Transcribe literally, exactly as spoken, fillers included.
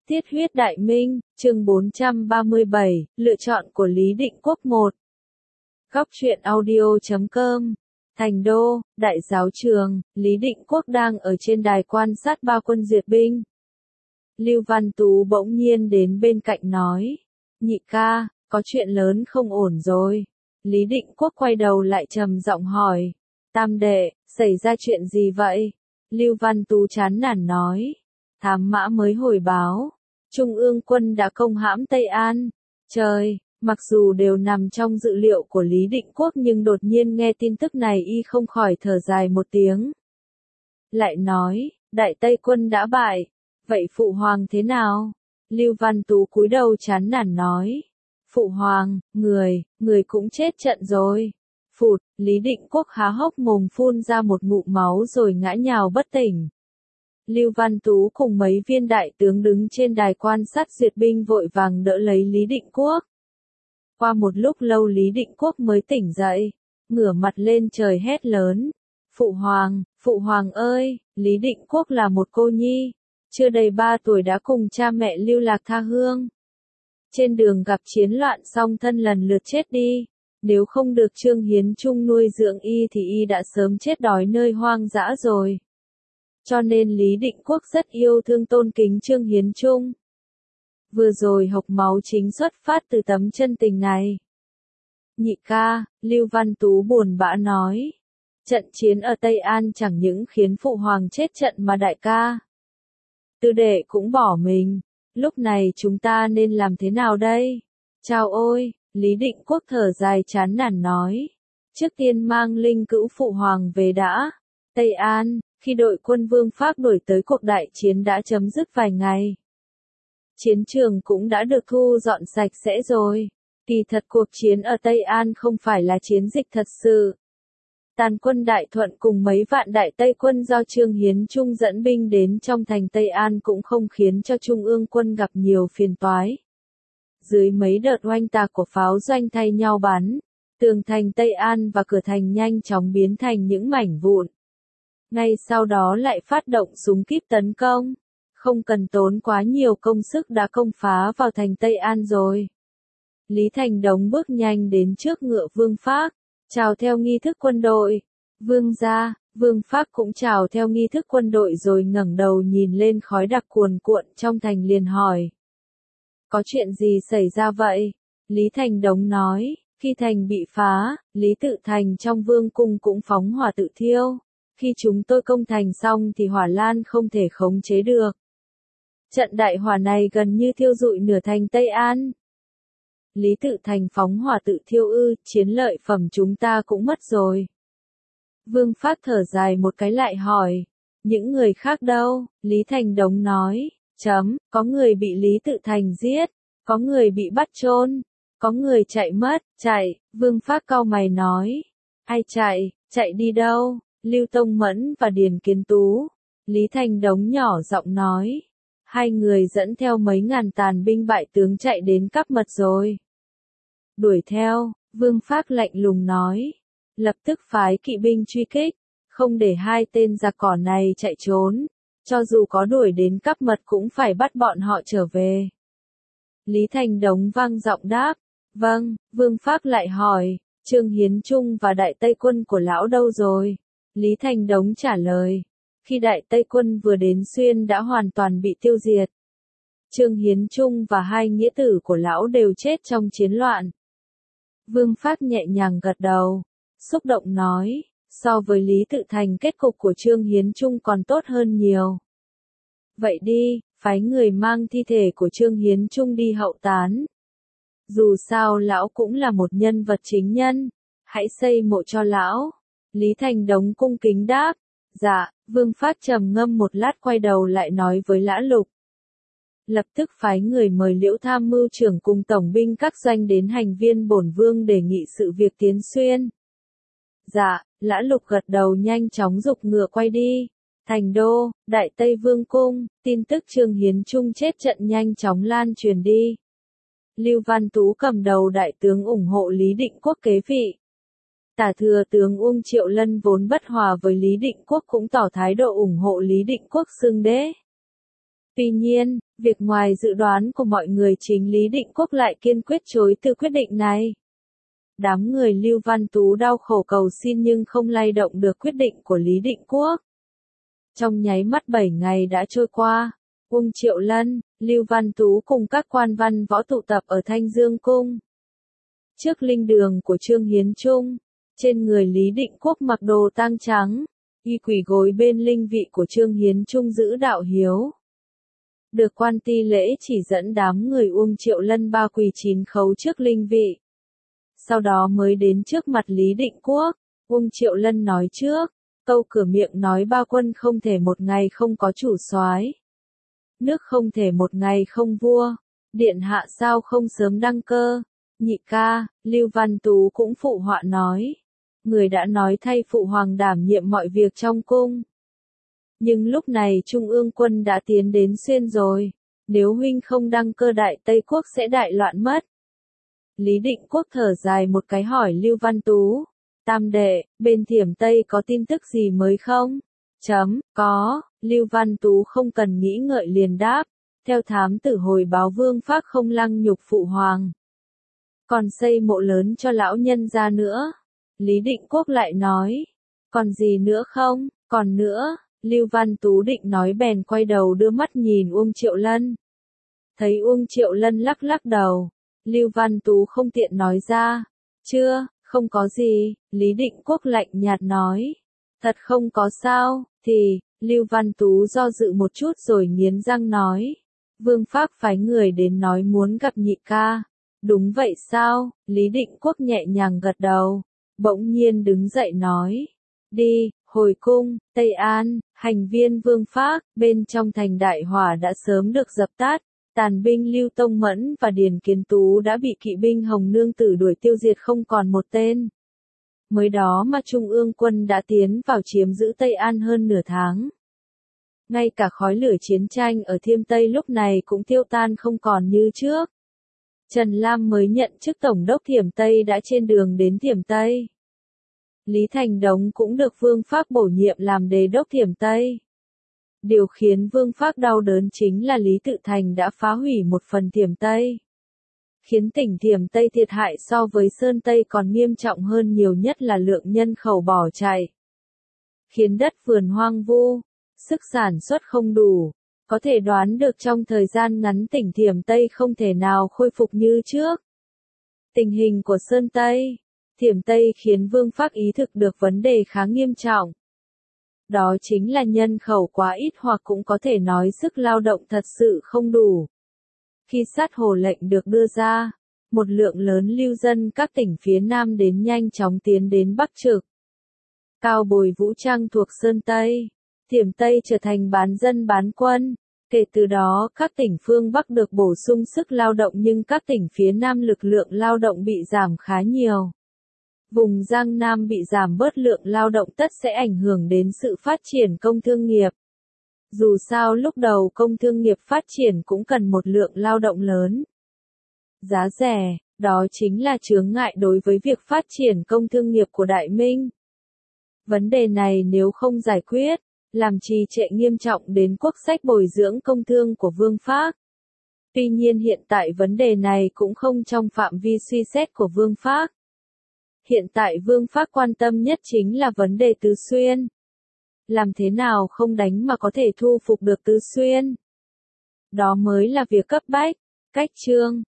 Tiết huyết đại minh, chương bốn trăm ba mươi bảy, lựa chọn của Lý Định Quốc một. Góc truyện audio chấm com. Thành Đô, Đại giáo trường, Lý Định Quốc đang ở trên đài quan sát ba quân duyệt binh. Lưu Văn Tú bỗng nhiên đến bên cạnh nói, nhị ca, có chuyện lớn không ổn rồi. Lý Định Quốc quay đầu lại trầm giọng hỏi, tam đệ, xảy ra chuyện gì vậy? Lưu Văn Tú chán nản nói, thám mã mới hồi báo, Trung ương quân đã công hãm Tây An. Trời, mặc dù đều nằm trong dự liệu của Lý Định Quốc nhưng đột nhiên nghe tin tức này y không khỏi thở dài một tiếng. Lại nói, Đại Tây quân đã bại, vậy Phụ Hoàng thế nào? Lưu Văn Tú cúi đầu chán nản nói, Phụ Hoàng, người, người cũng chết trận rồi. Phụt, Lý Định Quốc há hốc mồm phun ra một ngụm máu rồi ngã nhào bất tỉnh. Lưu Văn Tú cùng mấy viên đại tướng đứng trên đài quan sát duyệt binh vội vàng đỡ lấy Lý Định Quốc. Qua một lúc lâu Lý Định Quốc mới tỉnh dậy, ngửa mặt lên trời hét lớn. Phụ Hoàng, Phụ Hoàng ơi, Lý Định Quốc là một cô nhi, chưa đầy ba tuổi đã cùng cha mẹ lưu lạc tha hương. Trên đường gặp chiến loạn song thân lần lượt chết đi, nếu không được Trương Hiến Trung nuôi dưỡng y thì y đã sớm chết đói nơi hoang dã rồi. Cho nên Lý Định Quốc rất yêu thương tôn kính Trương Hiến Trung. Vừa rồi hộc máu chính xuất phát từ tấm chân tình này. Nhị ca, Lưu Văn Tú buồn bã nói. Trận chiến ở Tây An chẳng những khiến Phụ Hoàng chết trận mà đại ca Tư đệ cũng bỏ mình. Lúc này chúng ta nên làm thế nào đây? Chao ôi, Lý Định Quốc thở dài chán nản nói. Trước tiên mang linh cữu Phụ Hoàng về đã. Tây An, khi đội quân Vương Phác đuổi tới cuộc đại chiến đã chấm dứt vài ngày. Chiến trường cũng đã được thu dọn sạch sẽ rồi. Kỳ thật cuộc chiến ở Tây An không phải là chiến dịch thật sự. Tàn quân Đại Thuận cùng mấy vạn Đại Tây quân do Trương Hiến Trung dẫn binh đến trong thành Tây An cũng không khiến cho Trung ương quân gặp nhiều phiền toái. Dưới mấy đợt oanh tạc của pháo doanh thay nhau bắn, tường thành Tây An và cửa thành nhanh chóng biến thành những mảnh vụn. Ngay sau đó lại phát động súng kíp tấn công, không cần tốn quá nhiều công sức đã công phá vào thành Tây An rồi. Lý Thành Đống bước nhanh đến trước ngựa Vương Phác, chào theo nghi thức quân đội. Vương gia, Vương Phác cũng chào theo nghi thức quân đội rồi ngẩng đầu nhìn lên khói đặc cuồn cuộn trong thành liền hỏi. Có chuyện gì xảy ra vậy? Lý Thành Đống nói, khi thành bị phá, Lý Tự Thành trong vương cung cũng phóng hỏa tự thiêu. Khi chúng tôi công thành xong thì hỏa lan không thể khống chế được. Trận đại hỏa này gần như thiêu rụi nửa thành Tây An. Lý Tự Thành phóng hỏa tự thiêu ư, chiến lợi phẩm chúng ta cũng mất rồi. Vương Phác thở dài một cái lại hỏi, những người khác đâu? Lý Thành Đống nói, chấm, có người bị Lý Tự Thành giết, có người bị bắt chôn, có người chạy mất, chạy, Vương Phác cau mày nói, ai chạy, chạy đi đâu? Lưu Tông Mẫn và Điền Kiến Tú. Lý Thành Đống nhỏ giọng nói, hai người dẫn theo mấy ngàn tàn binh bại tướng chạy đến Cáp Mật rồi. Đuổi theo, Vương Phác lạnh lùng nói, lập tức phái kỵ binh truy kích, không để hai tên giặc cỏ này chạy trốn, cho dù có đuổi đến Cáp Mật cũng phải bắt bọn họ trở về. Lý Thành Đống vang giọng đáp, vâng. Vương Phác lại hỏi, Trương Hiến Trung và Đại Tây quân của lão đâu rồi? Lý Thành Đống trả lời, khi Đại Tây quân vừa đến Xuyên đã hoàn toàn bị tiêu diệt. Trương Hiến Trung và hai nghĩa tử của lão đều chết trong chiến loạn. Vương Phác nhẹ nhàng gật đầu, xúc động nói, so với Lý Tự Thành kết cục của Trương Hiến Trung còn tốt hơn nhiều. Vậy đi, phái người mang thi thể của Trương Hiến Trung đi hậu táng. Dù sao lão cũng là một nhân vật chính nhân, hãy xây mộ cho lão. Lý Thành Đống cung kính đáp, dạ. Vương Phác trầm ngâm một lát quay đầu lại nói với Lã Lục. Lập tức phái người mời Liễu Tham mưu trưởng cùng tổng binh các doanh đến hành viên bổn vương đề nghị sự việc tiến Xuyên. Dạ. Lã Lục gật đầu nhanh chóng giục ngựa quay đi. Thành Đô, Đại Tây Vương cung, tin tức Trương Hiến Trung chết trận nhanh chóng lan truyền đi. Lưu Văn Tú cầm đầu đại tướng ủng hộ Lý Định Quốc kế vị. Tả thừa tướng Uông Triệu Lân vốn bất hòa với Lý Định Quốc cũng tỏ thái độ ủng hộ Lý Định Quốc xưng đế. Tuy nhiên, việc ngoài dự đoán của mọi người chính Lý Định Quốc lại kiên quyết chối từ quyết định này. Đám người Lưu Văn Tú đau khổ cầu xin nhưng không lay động được quyết định của Lý Định Quốc. Trong nháy mắt bảy ngày đã trôi qua, Uông Triệu Lân, Lưu Văn Tú cùng các quan văn võ tụ tập ở Thanh Dương Cung. Trước linh đường của Trương Hiến Trung, trên người Lý Định Quốc mặc đồ tang trắng, y quỳ gối bên linh vị của Trương Hiến Trung giữ đạo hiếu. Được quan ti lễ chỉ dẫn đám người Uông Triệu Lân ba quỳ chín khấu trước linh vị. Sau đó mới đến trước mặt Lý Định Quốc, Uông Triệu Lân nói trước, câu cửa miệng nói ba quân không thể một ngày không có chủ soái, nước không thể một ngày không vua, điện hạ sao không sớm đăng cơ. Nhị ca, Lưu Văn Tú cũng phụ họa nói, người đã nói thay phụ hoàng đảm nhiệm mọi việc trong cung. Nhưng lúc này Trung ương quân đã tiến đến Xuyên rồi, nếu huynh không đăng cơ Đại Tây Quốc sẽ đại loạn mất. Lý Định Quốc thở dài một cái hỏi Lưu Văn Tú, tam đệ, bên Thiểm Tây có tin tức gì mới không? Chấm, có, Lưu Văn Tú không cần nghĩ ngợi liền đáp, theo thám tử hồi báo Vương Phác không lăng nhục phụ hoàng. Còn xây mộ lớn cho lão nhân ra nữa. Lý Định Quốc lại nói, còn gì nữa không? Còn nữa, Lưu Văn Tú định nói bèn quay đầu đưa mắt nhìn Uông Triệu Lân. Thấy Uông Triệu Lân lắc lắc đầu, Lưu Văn Tú không tiện nói ra, chưa, không có gì, Lý Định Quốc lạnh nhạt nói, thật không có sao, thì, Lưu Văn Tú do dự một chút rồi nghiến răng nói, Vương Phác phái người đến nói muốn gặp nhị ca. Đúng vậy sao? Lý Định Quốc nhẹ nhàng gật đầu, bỗng nhiên đứng dậy nói, đi, hồi cung, Tây An, hành viên Vương Phác, bên trong thành đại hỏa đã sớm được dập tắt, tàn binh Lưu Tông Mẫn và Điền Kiến Tú đã bị kỵ binh Hồng Nương Tử đuổi tiêu diệt không còn một tên. Mới đó mà Trung ương quân đã tiến vào chiếm giữ Tây An hơn nửa tháng. Ngay cả khói lửa chiến tranh ở Thiêm Tây lúc này cũng tiêu tan không còn như trước. Trần Lam mới nhận chức Tổng đốc Thiểm Tây đã trên đường đến Thiểm Tây. Lý Thành Đống cũng được Vương Phác bổ nhiệm làm Đế đốc Thiểm Tây. Điều khiến Vương Phác đau đớn chính là Lý Tự Thành đã phá hủy một phần Thiểm Tây. Khiến tỉnh Thiểm Tây thiệt hại so với Sơn Tây còn nghiêm trọng hơn, nhiều nhất là lượng nhân khẩu bỏ chạy. Khiến đất vườn hoang vu, sức sản xuất không đủ. Có thể đoán được trong thời gian ngắn tỉnh Thiểm Tây không thể nào khôi phục như trước. Tình hình của Sơn Tây, Thiểm Tây khiến Vương Phác ý thức được vấn đề khá nghiêm trọng. Đó chính là nhân khẩu quá ít hoặc cũng có thể nói sức lao động thật sự không đủ. Khi sát hồ lệnh được đưa ra, một lượng lớn lưu dân các tỉnh phía Nam đến nhanh chóng tiến đến Bắc Trực. Cao Bồi vũ trang thuộc Sơn Tây, Thiểm Tây trở thành bán dân bán quân. Kể từ đó các tỉnh phương Bắc được bổ sung sức lao động nhưng các tỉnh phía Nam lực lượng lao động bị giảm khá nhiều. Vùng Giang Nam bị giảm bớt lượng lao động tất sẽ ảnh hưởng đến sự phát triển công thương nghiệp. Dù sao lúc đầu công thương nghiệp phát triển cũng cần một lượng lao động lớn. Giá rẻ, đó chính là chướng ngại đối với việc phát triển công thương nghiệp của Đại Minh. Vấn đề này nếu không giải quyết, làm trì trệ nghiêm trọng đến quốc sách bồi dưỡng công thương của Vương Phác. Tuy nhiên hiện tại vấn đề này cũng không trong phạm vi suy xét của Vương Phác. Hiện tại Vương Phác quan tâm nhất chính là vấn đề Tứ Xuyên. Làm thế nào không đánh mà có thể thu phục được Tứ Xuyên? Đó mới là việc cấp bách. Cách chương